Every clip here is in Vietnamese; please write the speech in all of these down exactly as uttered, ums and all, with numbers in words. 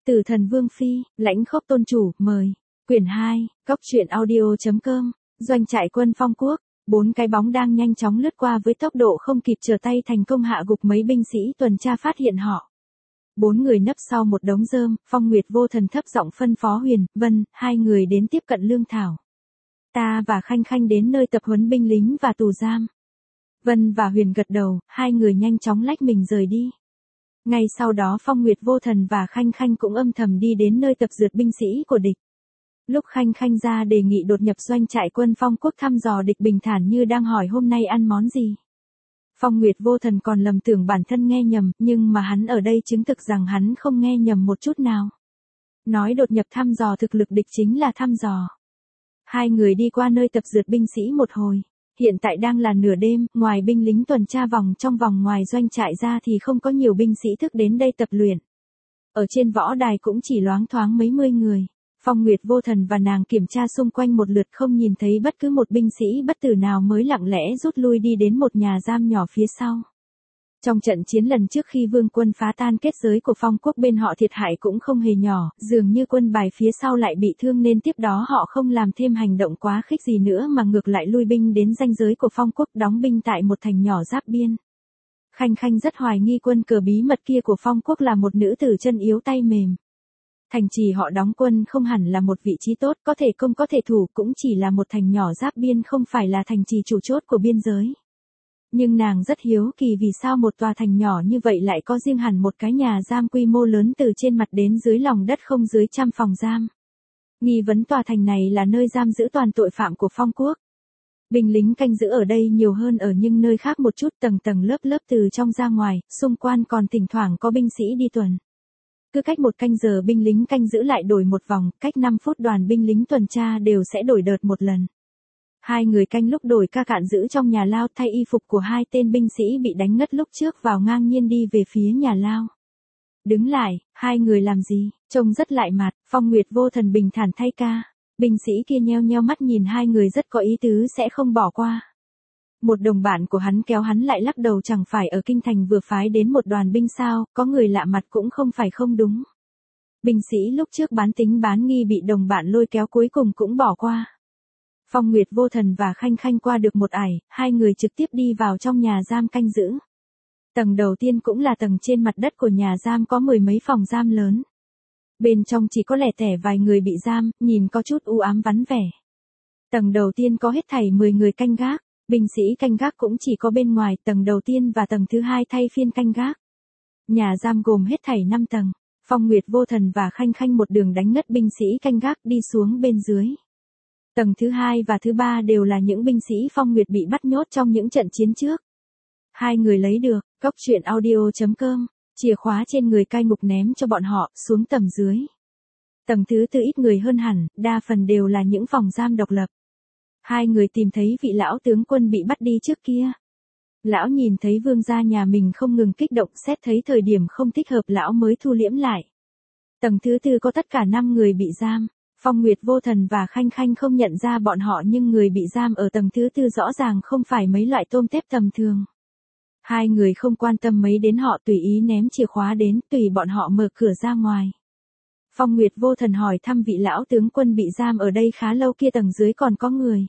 Tử Thần Vương Phi, Lãnh Khốc Tôn Chủ, mời. Quyển hai, Góc truyện audio.com, Doanh trại quân Phong Quốc. Bốn cái bóng đang nhanh chóng lướt qua với tốc độ không kịp trở tay thành công hạ gục mấy binh sĩ tuần tra phát hiện họ. Bốn người nấp sau một đống rơm, Phong Nguyệt Vô Thần thấp giọng phân phó Huyền, Vân, hai người đến tiếp cận lương thảo. Ta và Khanh Khanh đến nơi tập huấn binh lính và tù giam. Vân và Huyền gật đầu, hai người nhanh chóng lách mình rời đi. Ngay sau đó Phong Nguyệt Vô Thần và Khanh Khanh cũng âm thầm đi đến nơi tập dượt binh sĩ của địch. Lúc Khanh Khanh ra đề nghị đột nhập doanh trại quân Phong Quốc thăm dò địch bình thản như đang hỏi hôm nay ăn món gì. Phong Nguyệt Vô Thần còn lầm tưởng bản thân nghe nhầm, nhưng mà hắn ở đây chứng thực rằng hắn không nghe nhầm một chút nào. Nói đột nhập thăm dò thực lực địch chính là thăm dò. Hai người đi qua nơi tập dượt binh sĩ một hồi. Hiện tại đang là nửa đêm, ngoài binh lính tuần tra vòng trong vòng ngoài doanh trại ra thì không có nhiều binh sĩ thức đến đây tập luyện. Ở trên võ đài cũng chỉ loáng thoáng mấy mươi người. Phong Nguyệt Vô Thần và nàng kiểm tra xung quanh một lượt không nhìn thấy bất cứ một binh sĩ bất tử nào mới lặng lẽ rút lui đi đến một nhà giam nhỏ phía sau. Trong trận chiến lần trước khi vương quân phá tan kết giới của Phong Quốc bên họ thiệt hại cũng không hề nhỏ, dường như quân bài phía sau lại bị thương nên tiếp đó họ không làm thêm hành động quá khích gì nữa mà ngược lại lui binh đến ranh giới của Phong Quốc đóng binh tại một thành nhỏ giáp biên. Khanh Khanh rất hoài nghi quân cờ bí mật kia của Phong Quốc là một nữ tử chân yếu tay mềm. Thành trì họ đóng quân không hẳn là một vị trí tốt, có thể công có thể thủ, cũng chỉ là một thành nhỏ giáp biên không phải là thành trì chủ chốt của biên giới. Nhưng nàng rất hiếu kỳ vì sao một tòa thành nhỏ như vậy lại có riêng hẳn một cái nhà giam quy mô lớn từ trên mặt đến dưới lòng đất không dưới trăm phòng giam. Nghi vấn tòa thành này là nơi giam giữ toàn tội phạm của Phong Quốc. Binh lính canh giữ ở đây nhiều hơn ở những nơi khác một chút, tầng tầng lớp lớp từ trong ra ngoài, xung quanh còn thỉnh thoảng có binh sĩ đi tuần. Cứ cách một canh giờ binh lính canh giữ lại đổi một vòng, cách năm phút đoàn binh lính tuần tra đều sẽ đổi đợt một lần. Hai người canh lúc đổi ca cạn giữ trong nhà lao thay y phục của hai tên binh sĩ bị đánh ngất lúc trước vào ngang nhiên đi về phía nhà lao. Đứng lại, hai người làm gì, trông rất lại mặt, Phong Nguyệt Vô Thần bình thản thay ca. Binh sĩ kia nheo nheo mắt nhìn hai người rất có ý tứ sẽ không bỏ qua. Một đồng bạn của hắn kéo hắn lại lắc đầu, chẳng phải ở kinh thành vừa phái đến một đoàn binh sao, có người lạ mặt cũng không phải không đúng. Binh sĩ lúc trước bán tính bán nghi bị đồng bạn lôi kéo cuối cùng cũng bỏ qua. Phong Nguyệt Vô Thần và Khanh Khanh qua được một ải, hai người trực tiếp đi vào trong nhà giam canh giữ. Tầng đầu tiên cũng là tầng trên mặt đất của nhà giam có mười mấy phòng giam lớn. Bên trong chỉ có lẻ tẻ vài người bị giam, nhìn có chút u ám vắng vẻ. Tầng đầu tiên có hết thảy mười người canh gác, binh sĩ canh gác cũng chỉ có bên ngoài tầng đầu tiên và tầng thứ hai thay phiên canh gác. Nhà giam gồm hết thảy năm tầng, Phong Nguyệt Vô Thần và Khanh Khanh một đường đánh ngất binh sĩ canh gác đi xuống bên dưới. Tầng thứ hai và thứ ba đều là những binh sĩ Phong Nguyệt bị bắt nhốt trong những trận chiến trước. Hai người lấy được, Góc truyện audio.com, chìa khóa trên người cai ngục ném cho bọn họ, xuống tầng dưới. Tầng thứ tư ít người hơn hẳn, đa phần đều là những phòng giam độc lập. Hai người tìm thấy vị lão tướng quân bị bắt đi trước kia. Lão nhìn thấy vương gia nhà mình không ngừng kích động, xét thấy thời điểm không thích hợp lão mới thu liễm lại. Tầng thứ tư có tất cả năm người bị giam. Phong Nguyệt Vô Thần và Khanh Khanh không nhận ra bọn họ nhưng người bị giam ở tầng thứ tư rõ ràng không phải mấy loại tôm tép tầm thường. Hai người không quan tâm mấy đến họ, tùy ý ném chìa khóa đến, tùy bọn họ mở cửa ra ngoài. Phong Nguyệt Vô Thần hỏi thăm vị lão tướng quân bị giam ở đây khá lâu kia tầng dưới còn có người.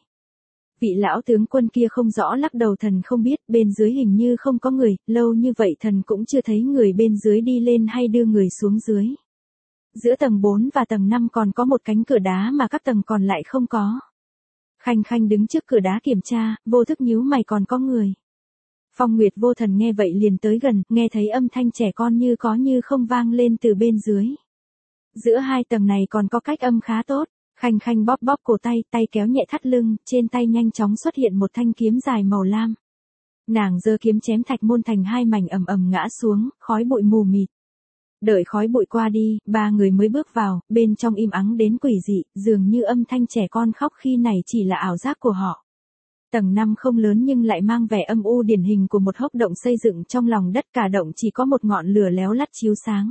Vị lão tướng quân kia không rõ lắc đầu, thần không biết, bên dưới hình như không có người, lâu như vậy thần cũng chưa thấy người bên dưới đi lên hay đưa người xuống dưới. Giữa tầng bốn và tầng năm còn có một cánh cửa đá mà các tầng còn lại không có. Khanh Khanh đứng trước cửa đá kiểm tra, vô thức nhíu mày, còn có người. Phong Nguyệt Vô Thần nghe vậy liền tới gần, nghe thấy âm thanh trẻ con như có như không vang lên từ bên dưới. Giữa hai tầng này còn có cách âm khá tốt. Khanh Khanh bóp bóp cổ tay, tay kéo nhẹ thắt lưng, trên tay nhanh chóng xuất hiện một thanh kiếm dài màu lam. Nàng giơ kiếm chém thạch môn thành hai mảnh, ầm ầm ngã xuống, khói bụi mù mịt. Đợi khói bụi qua đi, ba người mới bước vào, bên trong im ắng đến quỷ dị, dường như âm thanh trẻ con khóc khi này chỉ là ảo giác của họ. Tầng năm không lớn nhưng lại mang vẻ âm u điển hình của một hốc động xây dựng trong lòng đất, cả động chỉ có một ngọn lửa léo lắt chiếu sáng.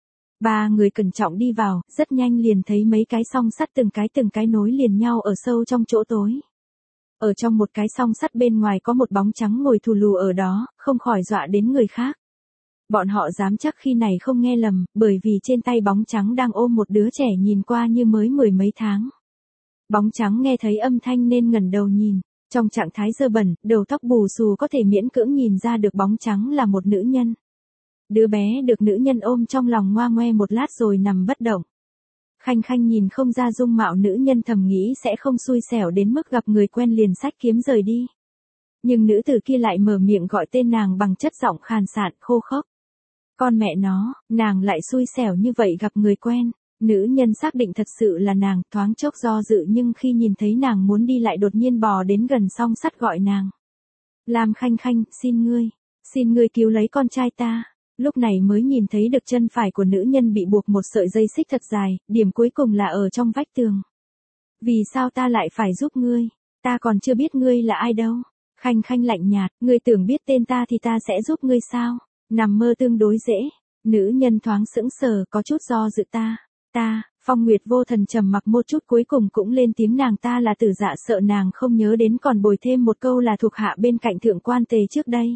Ba người cẩn trọng đi vào, rất nhanh liền thấy mấy cái song sắt từng cái từng cái nối liền nhau ở sâu trong chỗ tối. Ở trong một cái song sắt bên ngoài có một bóng trắng ngồi thù lù ở đó, không khỏi dọa đến người khác. Bọn họ dám chắc khi này không nghe lầm, bởi vì trên tay bóng trắng đang ôm một đứa trẻ nhìn qua như mới mười mấy tháng. Bóng trắng nghe thấy âm thanh nên ngẩng đầu nhìn, trong trạng thái dơ bẩn, đầu tóc bù xù có thể miễn cưỡng nhìn ra được bóng trắng là một nữ nhân. Đứa bé được nữ nhân ôm trong lòng ngoa ngoe một lát rồi nằm bất động. Khanh Khanh nhìn không ra dung mạo nữ nhân, thầm nghĩ sẽ không xui xẻo đến mức gặp người quen liền xách kiếm rời đi. Nhưng nữ tử kia lại mở miệng gọi tên nàng bằng chất giọng khàn sạn khô khốc. Con mẹ nó, nàng lại xui xẻo như vậy gặp người quen. Nữ nhân xác định thật sự là nàng, thoáng chốc do dự nhưng khi nhìn thấy nàng muốn đi lại đột nhiên bò đến gần song sắt gọi nàng. Lam Khanh Khanh, xin ngươi, xin ngươi cứu lấy con trai ta. Lúc này mới nhìn thấy được chân phải của nữ nhân bị buộc một sợi dây xích thật dài, điểm cuối cùng là ở trong vách tường. Vì sao ta lại phải giúp ngươi? Ta còn chưa biết ngươi là ai đâu. Khanh Khanh lạnh nhạt, ngươi tưởng biết tên ta thì ta sẽ giúp ngươi sao? Nằm mơ tương đối dễ. Nữ nhân thoáng sững sờ, có chút do dự ta. Ta, Phong Nguyệt Vô Thần trầm mặc một chút cuối cùng cũng lên tiếng, nàng ta là Tử Dạ, sợ nàng không nhớ đến còn bồi thêm một câu là thuộc hạ bên cạnh thượng quan Tề trước đây.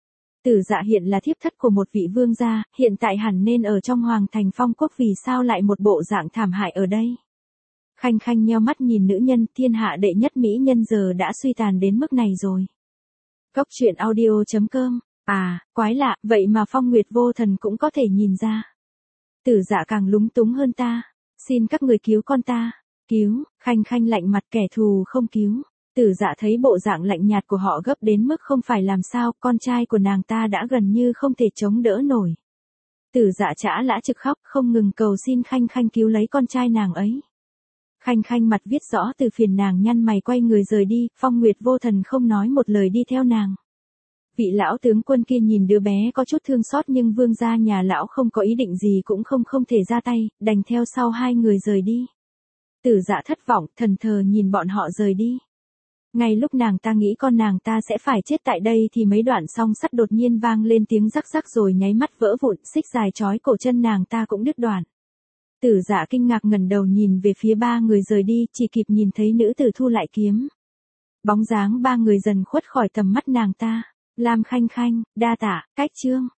Tử Dạ hiện là thiếp thất của một vị vương gia, hiện tại hẳn nên ở trong hoàng thành Phong Quốc, vì sao lại một bộ dạng thảm hại ở đây? Khanh Khanh nheo mắt nhìn nữ nhân, thiên hạ đệ nhất mỹ nhân giờ đã suy tàn đến mức này rồi. Cốc truyện audio chấm com. À, quái lạ, vậy mà Phong Nguyệt Vô Thần cũng có thể nhìn ra. Tử Dạ càng lúng túng hơn ta. Xin các người cứu con ta. Cứu, Khanh Khanh lạnh mặt, kẻ thù không cứu. Tử Dạ thấy bộ dạng lạnh nhạt của họ gấp đến mức không phải làm sao, con trai của nàng ta đã gần như không thể chống đỡ nổi. Tử Dạ chả lã trực khóc, không ngừng cầu xin Khanh Khanh cứu lấy con trai nàng ấy. Khanh Khanh mặt viết rõ từ phiền, nàng nhăn mày quay người rời đi, Phong Nguyệt Vô Thần không nói một lời đi theo nàng. Vị lão tướng quân kia nhìn đứa bé có chút thương xót nhưng vương gia nhà lão không có ý định gì cũng không không thể ra tay, đành theo sau hai người rời đi. Tử Dạ thất vọng, thần thờ nhìn bọn họ rời đi. Ngay lúc nàng ta nghĩ con nàng ta sẽ phải chết tại đây thì mấy đoạn song sắt đột nhiên vang lên tiếng rắc rắc rồi nháy mắt vỡ vụn, xích dài trói cổ chân nàng ta cũng đứt đoạn. Tử Dạ kinh ngạc ngẩng đầu nhìn về phía ba người rời đi, chỉ kịp nhìn thấy nữ tử thu lại kiếm. Bóng dáng ba người dần khuất khỏi tầm mắt nàng ta. Lam Khanh Khanh, đa tạ, cách chương.